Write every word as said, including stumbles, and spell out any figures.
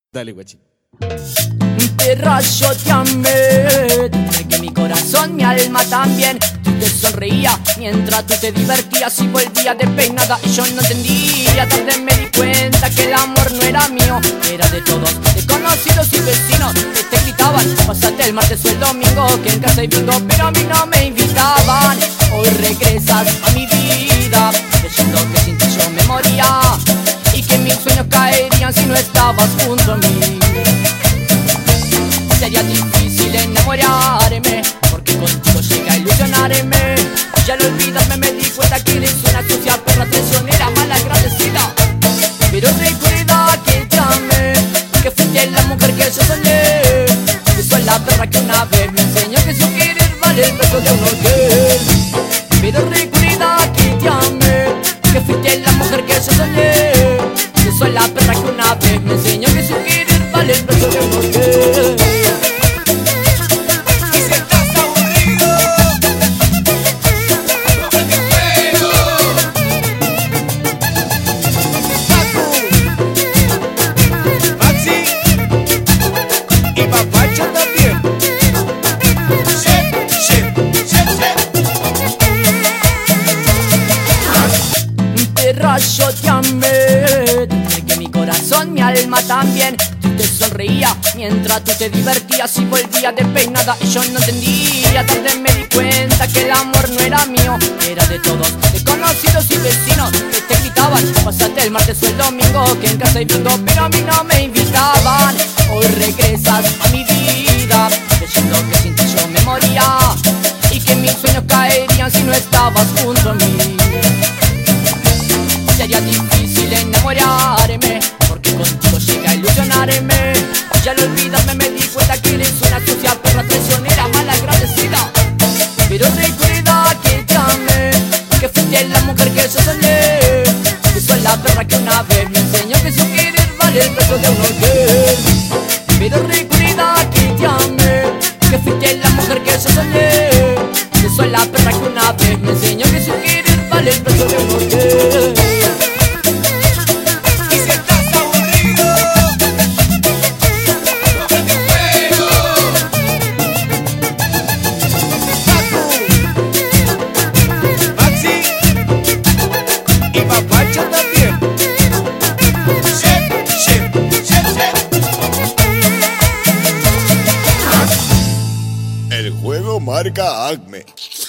Dale, guachi. Perra, yo te amé, dije que mi corazón, mi alma también. Tú te sonreías mientras tú te divertías y volvías despeinada y yo no entendía. Tarde me di cuenta que el amor no era mío, era de todos, de conocidos y vecinos que te gritaban: pásate el martes o el domingo, que en casa hay bingo, pero a mí no me invitaban. Hoy regresas a mi vida, creyendo que sin ti yo me moría y que mis sueños caerían si no estabas junto a mí. Sería difícil enamorarme, porque contigo llega a ilusionarme. Ya al olvidarme me di cuenta que eres una sucia perra traicionera, mal agradecida. Pero recuerda que te amé, que fuiste la mujer que yo soñé, que soy la perra que una vez me enseñó que su querer vale el precio de un hotel. Pero recuerda que te amé, que fuiste la mujer que yo soñé, que soy la perra que una vez me enseñó que su querer vale el precio de un hotel. Yo te amé, dije que mi corazón, mi alma también. Tú te sonreías mientras tú te divertías y volvías despeinada y yo no entendía. Tarde me di cuenta que el amor no era mío, era de todos, de conocidos y vecinos que te gritaban: pásate el martes o el domingo, que en casa hay bingo, pero a mí no me invitaban. Hoy regresas a mi vida, creyendo que sin ti yo me moría y que mis sueños caerían si no estabas junto a mí. Sería difícil enamorarme, porque contigo llega a ilusionarme. Ya al olvidarme me di cuenta que eres una sucia perra traicionera, mal agradecida. Pero recuerda que te amé, que fuiste la mujer que yo soñé, que soy la perra que una vez me enseñó que su querer vale el precio de un hotel. Pero recuerda que te amé, que fuiste la mujer que yo soñé, que soy la perra que una vez me enseñó que su querer vale el precio de un hotel. El juego marca Acme.